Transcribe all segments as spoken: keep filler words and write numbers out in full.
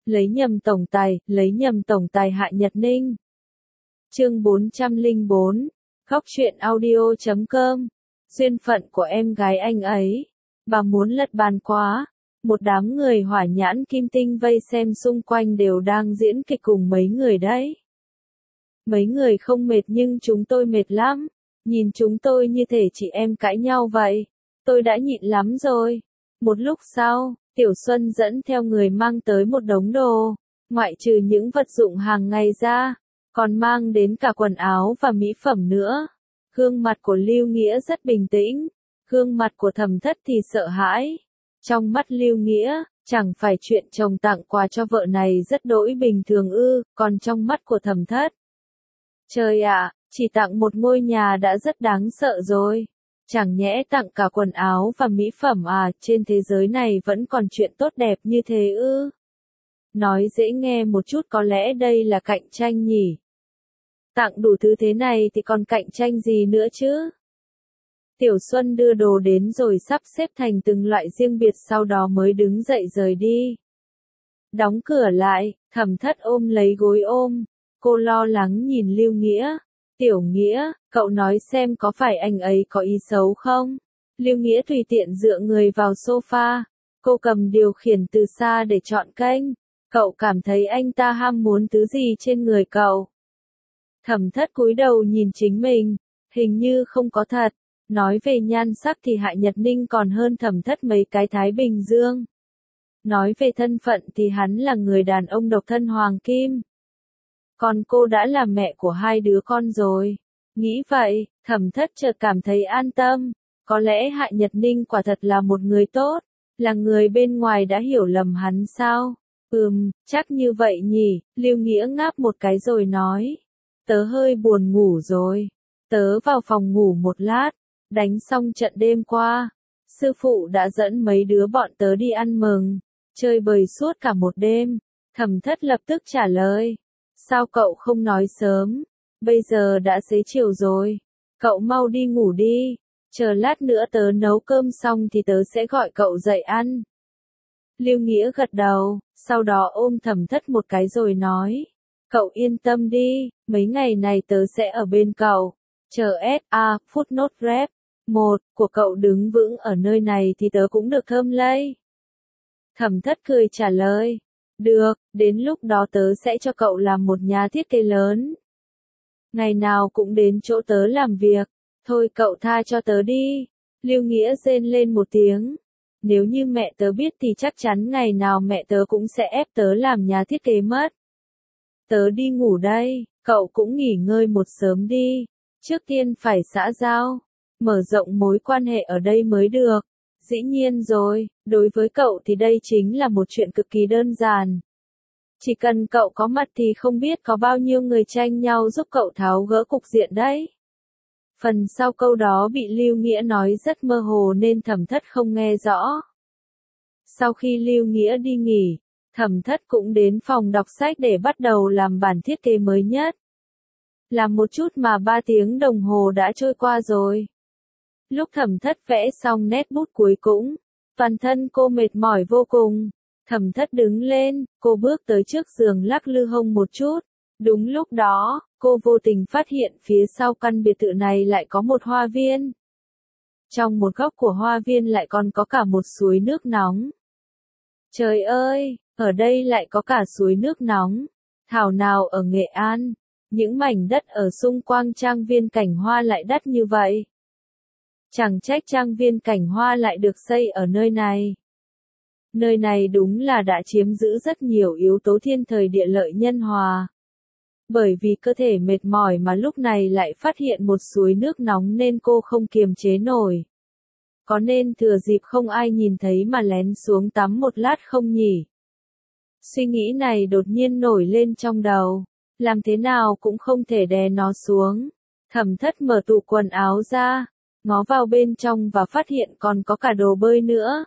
lấy nhầm tổng tài, lấy nhầm tổng tài Hạ Nhật Ninh. Chương bốn trăm lẻ bốn, khóc chuyện audio chấm com. Duyên phận của em gái anh ấy. Bà muốn lật bàn quá. Một đám người hỏa nhãn kim tinh vây xem xung quanh đều đang diễn kịch cùng mấy người đấy. Mấy người không mệt nhưng chúng tôi mệt lắm. Nhìn chúng tôi như thể chị em cãi nhau vậy. Tôi đã nhịn lắm rồi. Một lúc sau, Tiểu Xuân dẫn theo người mang tới một đống đồ. Ngoại trừ những vật dụng hàng ngày ra, còn mang đến cả quần áo và mỹ phẩm nữa. Gương mặt của Lưu Nghĩa rất bình tĩnh. Gương mặt của Thẩm Thất thì sợ hãi. Trong mắt Lưu Nghĩa, chẳng phải chuyện chồng tặng quà cho vợ này rất đỗi bình thường ư, còn trong mắt của Thẩm Thất. Trời ạ, chỉ tặng một ngôi nhà đã rất đáng sợ rồi. Chẳng nhẽ tặng cả quần áo và mỹ phẩm à, trên thế giới này vẫn còn chuyện tốt đẹp như thế ư? Nói dễ nghe một chút có lẽ đây là cạnh tranh nhỉ? Tặng đủ thứ thế này thì còn cạnh tranh gì nữa chứ? Tiểu Xuân đưa đồ đến rồi sắp xếp thành từng loại riêng biệt sau đó mới đứng dậy rời đi. Đóng cửa lại, Thẩm Thất ôm lấy gối ôm. Cô lo lắng nhìn Lưu Nghĩa. Tiểu Nghĩa, cậu nói xem có phải anh ấy có ý xấu không? Lưu Nghĩa tùy tiện dựa người vào sofa. Cô cầm điều khiển từ xa để chọn kênh. Cậu cảm thấy anh ta ham muốn thứ gì trên người cậu? Thẩm Thất cúi đầu nhìn chính mình. Hình như không có thật. Nói về nhan sắc thì Hạ Nhật Ninh còn hơn Thẩm Thất mấy cái Thái Bình Dương. Nói về thân phận thì hắn là người đàn ông độc thân hoàng kim. Còn cô đã là mẹ của hai đứa con rồi. Nghĩ vậy, Thẩm Thất chợt cảm thấy an tâm. Có lẽ Hạ Nhật Ninh quả thật là một người tốt. Là người bên ngoài đã hiểu lầm hắn sao? Ừm, chắc như vậy nhỉ. Lưu Nghĩa ngáp một cái rồi nói. Tớ hơi buồn ngủ rồi. Tớ vào phòng ngủ một lát. Đánh xong trận đêm qua. Sư phụ đã dẫn mấy đứa bọn tớ đi ăn mừng. Chơi bời suốt cả một đêm. Thẩm Thất lập tức trả lời. Sao cậu không nói sớm? Bây giờ đã xế chiều rồi. Cậu mau đi ngủ đi. Chờ lát nữa tớ nấu cơm xong thì tớ sẽ gọi cậu dậy ăn. Lưu Nghĩa gật đầu, sau đó ôm Thẩm Thất một cái rồi nói. Cậu yên tâm đi, mấy ngày này tớ sẽ ở bên cậu. Chờ S A, footnote rep. Một, của cậu đứng vững ở nơi này thì tớ cũng được thơm lây. Thẩm Thất cười trả lời. Được, đến lúc đó tớ sẽ cho cậu làm một nhà thiết kế lớn. Ngày nào cũng đến chỗ tớ làm việc. Thôi cậu tha cho tớ đi. Lưu Nghĩa rên lên một tiếng. Nếu như mẹ tớ biết thì chắc chắn ngày nào mẹ tớ cũng sẽ ép tớ làm nhà thiết kế mất. Tớ đi ngủ đây, cậu cũng nghỉ ngơi một sớm đi. Trước tiên phải xã giao. Mở rộng mối quan hệ ở đây mới được. Dĩ nhiên rồi, đối với cậu thì đây chính là một chuyện cực kỳ đơn giản. Chỉ cần cậu có mặt thì không biết có bao nhiêu người tranh nhau giúp cậu tháo gỡ cục diện đấy. Phần sau câu đó bị Lưu Nghĩa nói rất mơ hồ nên Thẩm Thất không nghe rõ. Sau khi Lưu Nghĩa đi nghỉ, Thẩm Thất cũng đến phòng đọc sách để bắt đầu làm bản thiết kế mới nhất. Làm một chút mà ba tiếng đồng hồ đã trôi qua rồi. Lúc Thẩm Thất vẽ xong nét bút cuối cùng, toàn thân cô mệt mỏi vô cùng. Thẩm Thất đứng lên, cô bước tới trước giường lắc lư hông một chút. Đúng lúc đó, cô vô tình phát hiện phía sau căn biệt thự này lại có một hoa viên. Trong một góc của hoa viên lại còn có cả một suối nước nóng. Trời ơi, ở đây lại có cả suối nước nóng. Thảo nào ở Nghệ An, những mảnh đất ở xung quanh trang viên Cảnh Hoa lại đắt như vậy. Chẳng trách trang viên Cảnh Hoa lại được xây ở nơi này. Nơi này đúng là đã chiếm giữ rất nhiều yếu tố thiên thời địa lợi nhân hòa. Bởi vì cơ thể mệt mỏi mà lúc này lại phát hiện một suối nước nóng nên cô không kiềm chế nổi. Có nên thừa dịp không ai nhìn thấy mà lén xuống tắm một lát không nhỉ? Suy nghĩ này đột nhiên nổi lên trong đầu. Làm thế nào cũng không thể đè nó xuống. Thẩm Thất mở tủ quần áo ra, ngó vào bên trong và phát hiện còn có cả đồ bơi nữa.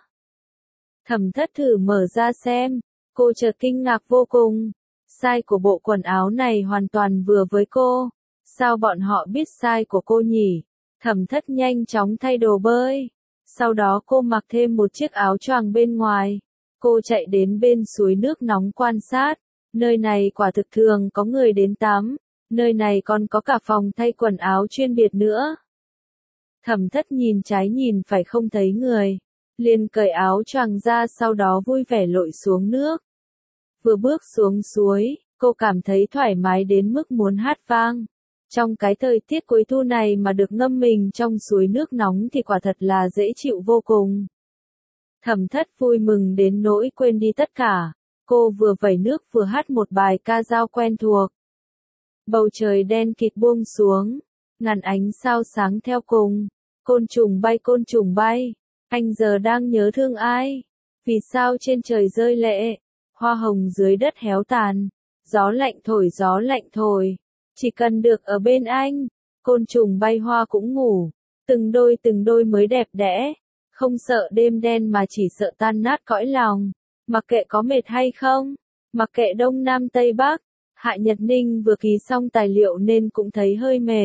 Thẩm Thất thử mở ra xem, cô chợt kinh ngạc vô cùng. Size của bộ quần áo này hoàn toàn vừa với cô. Sao bọn họ biết size của cô nhỉ? Thẩm Thất nhanh chóng thay đồ bơi. Sau đó cô mặc thêm một chiếc áo choàng bên ngoài. Cô chạy đến bên suối nước nóng quan sát, nơi này quả thực thường có người đến tắm, nơi này còn có cả phòng thay quần áo chuyên biệt nữa. Thẩm Thất nhìn trái nhìn phải không thấy người, liền cởi áo choàng ra sau đó vui vẻ lội xuống nước. Vừa bước xuống suối, cô cảm thấy thoải mái đến mức muốn hát vang. Trong cái thời tiết cuối thu này mà được ngâm mình trong suối nước nóng thì quả thật là dễ chịu vô cùng. Thẩm Thất vui mừng đến nỗi quên đi tất cả. Cô vừa vẩy nước vừa hát một bài ca dao quen thuộc. Bầu trời đen kịt buông xuống, ngàn ánh sao sáng theo cùng. Côn trùng bay côn trùng bay, anh giờ đang nhớ thương ai? Vì sao trên trời rơi lệ, hoa hồng dưới đất héo tàn, gió lạnh thổi gió lạnh thổi, chỉ cần được ở bên anh, côn trùng bay hoa cũng ngủ, từng đôi từng đôi mới đẹp đẽ, không sợ đêm đen mà chỉ sợ tan nát cõi lòng, mặc kệ có mệt hay không, mặc kệ đông nam tây bắc. Hạ Nhật Ninh vừa ký xong tài liệu nên cũng thấy hơi mệt.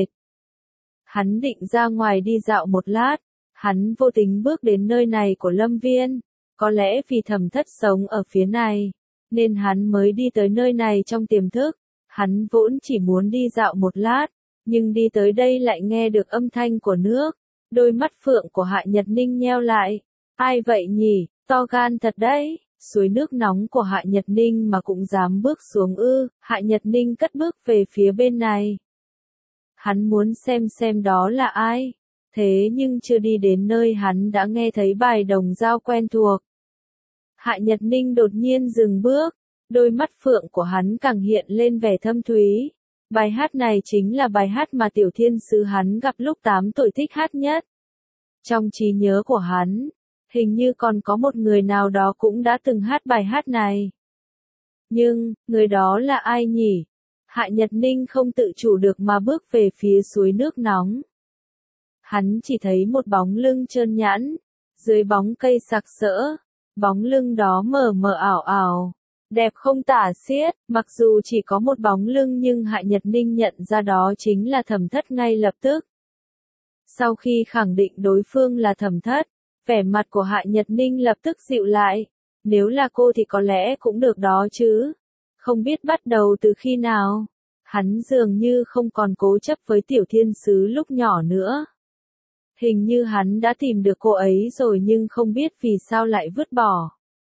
Hắn định ra ngoài đi dạo một lát, hắn vô tình bước đến nơi này của Lâm Viên, có lẽ vì Thẩm Thất sống ở phía này, nên hắn mới đi tới nơi này trong tiềm thức, hắn vốn chỉ muốn đi dạo một lát, nhưng đi tới đây lại nghe được âm thanh của nước, đôi mắt phượng của Hạ Nhật Ninh nheo lại, ai vậy nhỉ, to gan thật đấy. Suối nước nóng của Hạ Nhật Ninh mà cũng dám bước xuống ư, Hạ Nhật Ninh cất bước về phía bên này. Hắn muốn xem xem đó là ai, thế nhưng chưa đi đến nơi hắn đã nghe thấy bài đồng dao quen thuộc. Hạ Nhật Ninh đột nhiên dừng bước, đôi mắt phượng của hắn càng hiện lên vẻ thâm thúy. Bài hát này chính là bài hát mà Tiểu Thiên Sứ hắn gặp lúc tám tuổi thích hát nhất. Trong trí nhớ của hắn, hình như còn có một người nào đó cũng đã từng hát bài hát này. Nhưng, người đó là ai nhỉ? Hạ Nhật Ninh không tự chủ được mà bước về phía suối nước nóng. Hắn chỉ thấy một bóng lưng trơn nhẵn, dưới bóng cây sặc sỡ, bóng lưng đó mờ mờ ảo ảo, đẹp không tả xiết, mặc dù chỉ có một bóng lưng nhưng Hạ Nhật Ninh nhận ra đó chính là Thẩm Thất ngay lập tức. Sau khi khẳng định đối phương là Thẩm Thất, vẻ mặt của Hạ Nhật Ninh lập tức dịu lại, nếu là cô thì có lẽ cũng được đó chứ. Không biết bắt đầu từ khi nào, hắn dường như không còn cố chấp với Tiểu Thiên Sứ lúc nhỏ nữa. Hình như hắn đã tìm được cô ấy rồi nhưng không biết vì sao lại vứt bỏ.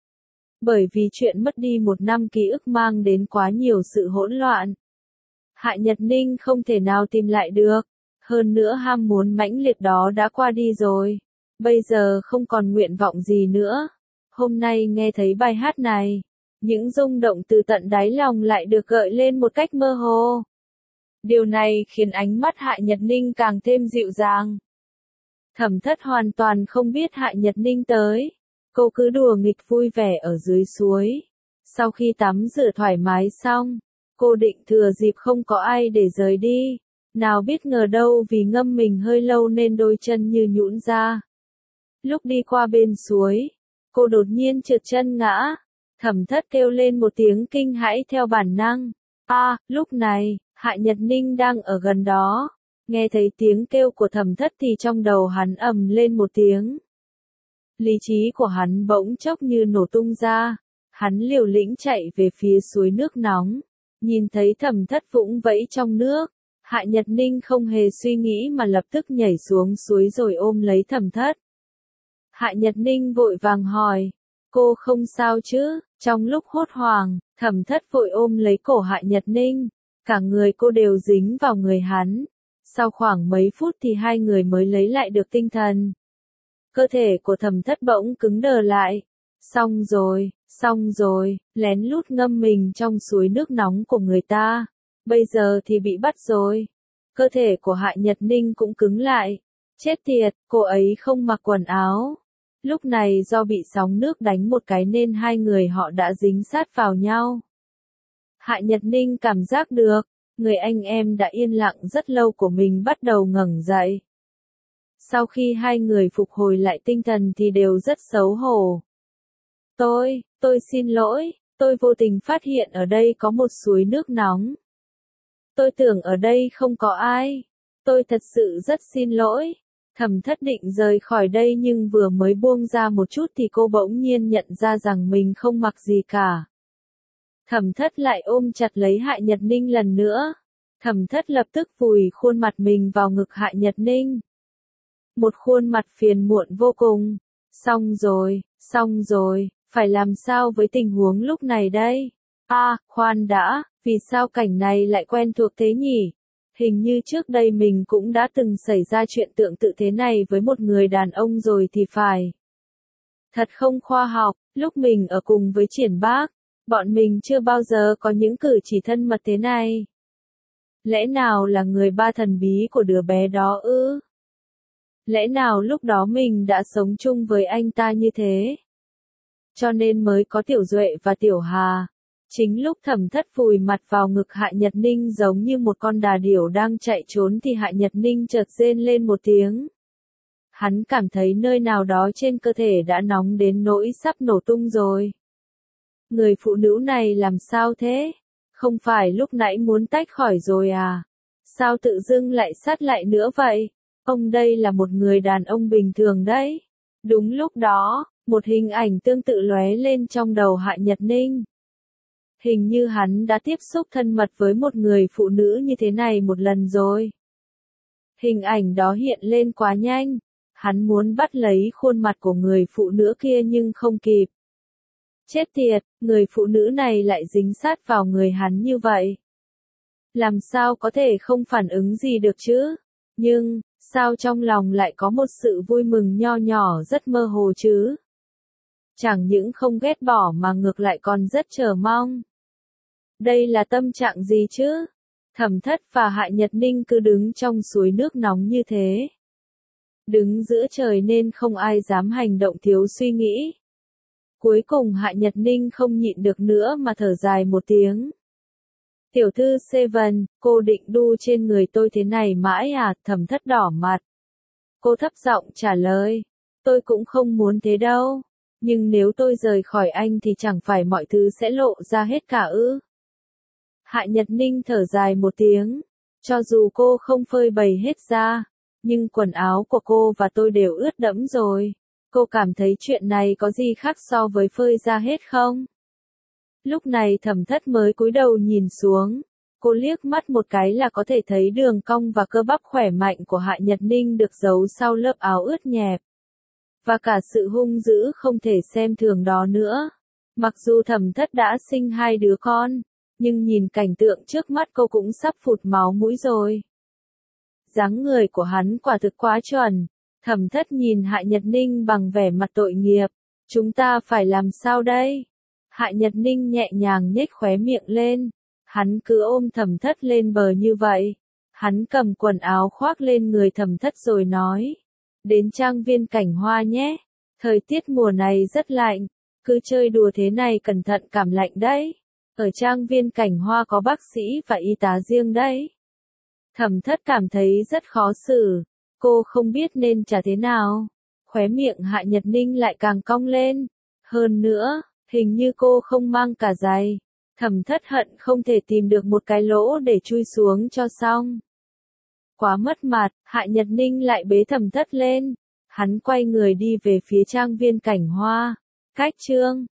Bởi vì chuyện mất đi một năm ký ức mang đến quá nhiều sự hỗn loạn. Hạ Nhật Ninh không thể nào tìm lại được, hơn nữa ham muốn mãnh liệt đó đã qua đi rồi. Bây giờ không còn nguyện vọng gì nữa. Hôm nay nghe thấy bài hát này, những rung động từ tận đáy lòng lại được gợi lên một cách mơ hồ. Điều này khiến ánh mắt Hạ Nhật Ninh càng thêm dịu dàng. Thẩm Thất hoàn toàn không biết Hạ Nhật Ninh tới. Cô cứ đùa nghịch vui vẻ ở dưới suối. Sau khi tắm rửa thoải mái xong, cô định thừa dịp không có ai để rời đi. Nào biết ngờ đâu vì ngâm mình hơi lâu nên đôi chân như nhũn ra. Lúc đi qua bên suối, cô đột nhiên trượt chân ngã. Thẩm Thất kêu lên một tiếng kinh hãi theo bản năng. A, à, lúc này, Hạ Nhật Ninh đang ở gần đó. Nghe thấy tiếng kêu của Thẩm Thất thì trong đầu hắn ầm lên một tiếng. Lý trí của hắn bỗng chốc như nổ tung ra. Hắn liều lĩnh chạy về phía suối nước nóng. Nhìn thấy Thẩm Thất vũng vẫy trong nước. Hạ Nhật Ninh không hề suy nghĩ mà lập tức nhảy xuống suối rồi ôm lấy Thẩm Thất. Hạ Nhật Ninh vội vàng hỏi, cô không sao chứ? Trong lúc hốt hoảng, Thẩm Thất vội ôm lấy cổ Hạ Nhật Ninh, cả người cô đều dính vào người hắn. Sau khoảng mấy phút thì hai người mới lấy lại được tinh thần. Cơ thể của Thẩm Thất bỗng cứng đờ lại. Xong rồi, xong rồi, lén lút ngâm mình trong suối nước nóng của người ta. Bây giờ thì bị bắt rồi. Cơ thể của Hạ Nhật Ninh cũng cứng lại. Chết tiệt, cô ấy không mặc quần áo. Lúc này do bị sóng nước đánh một cái nên hai người họ đã dính sát vào nhau. Hạ Nhật Ninh cảm giác được, người anh em đã yên lặng rất lâu của mình bắt đầu ngẩng dậy. Sau khi hai người phục hồi lại tinh thần thì đều rất xấu hổ. Tôi, tôi xin lỗi, tôi vô tình phát hiện ở đây có một suối nước nóng. Tôi tưởng ở đây không có ai. Tôi thật sự rất xin lỗi. Thẩm Thất định rời khỏi đây nhưng vừa mới buông ra một chút thì cô bỗng nhiên nhận ra rằng mình không mặc gì cả. Thẩm Thất lại ôm chặt lấy Hạ Nhật Ninh lần nữa. Thẩm Thất lập tức vùi khuôn mặt mình vào ngực Hạ Nhật Ninh. Một khuôn mặt phiền muộn vô cùng. Xong rồi, xong rồi, phải làm sao với tình huống lúc này đây? À, khoan đã, vì sao cảnh này lại quen thuộc thế nhỉ? Hình như trước đây mình cũng đã từng xảy ra chuyện tương tự thế này với một người đàn ông rồi thì phải. Thật không khoa học, lúc mình ở cùng với Triển Bác, bọn mình chưa bao giờ có những cử chỉ thân mật thế này. Lẽ nào là người ba thần bí của đứa bé đó ư? Lẽ nào lúc đó mình đã sống chung với anh ta như thế? Cho nên mới có Tiểu Duệ và Tiểu Hà. Chính lúc Thẩm Thất vùi mặt vào ngực Hạ Nhật Ninh giống như một con đà điểu đang chạy trốn thì Hạ Nhật Ninh chợt rên lên một tiếng. Hắn cảm thấy nơi nào đó trên cơ thể đã nóng đến nỗi sắp nổ tung rồi. Người phụ nữ này làm sao thế? Không phải lúc nãy muốn tách khỏi rồi à? Sao tự dưng lại sát lại nữa vậy? Ông đây là một người đàn ông bình thường đấy. Đúng lúc đó, một hình ảnh tương tự lóe lên trong đầu Hạ Nhật Ninh. Hình như hắn đã tiếp xúc thân mật với một người phụ nữ như thế này một lần rồi. Hình ảnh đó hiện lên quá nhanh. Hắn muốn bắt lấy khuôn mặt của người phụ nữ kia nhưng không kịp. Chết tiệt, người phụ nữ này lại dính sát vào người hắn như vậy. Làm sao có thể không phản ứng gì được chứ? Nhưng, sao trong lòng lại có một sự vui mừng nho nhỏ rất mơ hồ chứ? Chẳng những không ghét bỏ mà ngược lại còn rất chờ mong. Đây là tâm trạng gì chứ? Thẩm Thất và Hạ Nhật Ninh cứ đứng trong suối nước nóng như thế. Đứng giữa trời nên không ai dám hành động thiếu suy nghĩ. Cuối cùng Hạ Nhật Ninh không nhịn được nữa mà thở dài một tiếng. Tiểu thư Seven, cô định đu trên người tôi thế này mãi à? Thẩm Thất đỏ mặt. Cô thấp giọng trả lời. Tôi cũng không muốn thế đâu. Nhưng nếu tôi rời khỏi anh thì chẳng phải mọi thứ sẽ lộ ra hết cả ư? Hạ Nhật Ninh thở dài một tiếng. Cho dù cô không phơi bày hết ra, nhưng quần áo của cô và tôi đều ướt đẫm rồi. Cô cảm thấy chuyện này có gì khác so với phơi ra hết không? Lúc này Thẩm Thất mới cúi đầu nhìn xuống. Cô liếc mắt một cái là có thể thấy đường cong và cơ bắp khỏe mạnh của Hạ Nhật Ninh được giấu sau lớp áo ướt nhẹp. Và cả sự hung dữ không thể xem thường đó nữa. Mặc dù Thẩm Thất đã sinh hai đứa con, nhưng nhìn cảnh tượng trước mắt cô cũng sắp phụt máu mũi rồi. Dáng người của hắn quả thực quá chuẩn. Thẩm Thất nhìn Hạ Nhật Ninh bằng vẻ mặt tội nghiệp. Chúng ta phải làm sao đây? Hạ Nhật Ninh nhẹ nhàng nhếch khóe miệng lên. Hắn cứ ôm Thẩm Thất lên bờ như vậy. Hắn cầm quần áo khoác lên người Thẩm Thất rồi nói. Đến trang viên Cảnh Hoa nhé. Thời tiết mùa này rất lạnh. Cứ chơi đùa thế này cẩn thận cảm lạnh đấy. Ở trang viên Cảnh Hoa có bác sĩ và y tá riêng đấy. Thẩm Thất cảm thấy rất khó xử. Cô không biết nên trả thế nào. Khóe miệng Hạ Nhật Ninh lại càng cong lên. Hơn nữa, hình như cô không mang cả giày. Thẩm Thất hận không thể tìm được một cái lỗ để chui xuống cho xong. Quá mất mặt, Hạ Nhật Ninh lại bế Thẩm Thất lên. Hắn quay người đi về phía trang viên Cảnh Hoa. Cách chương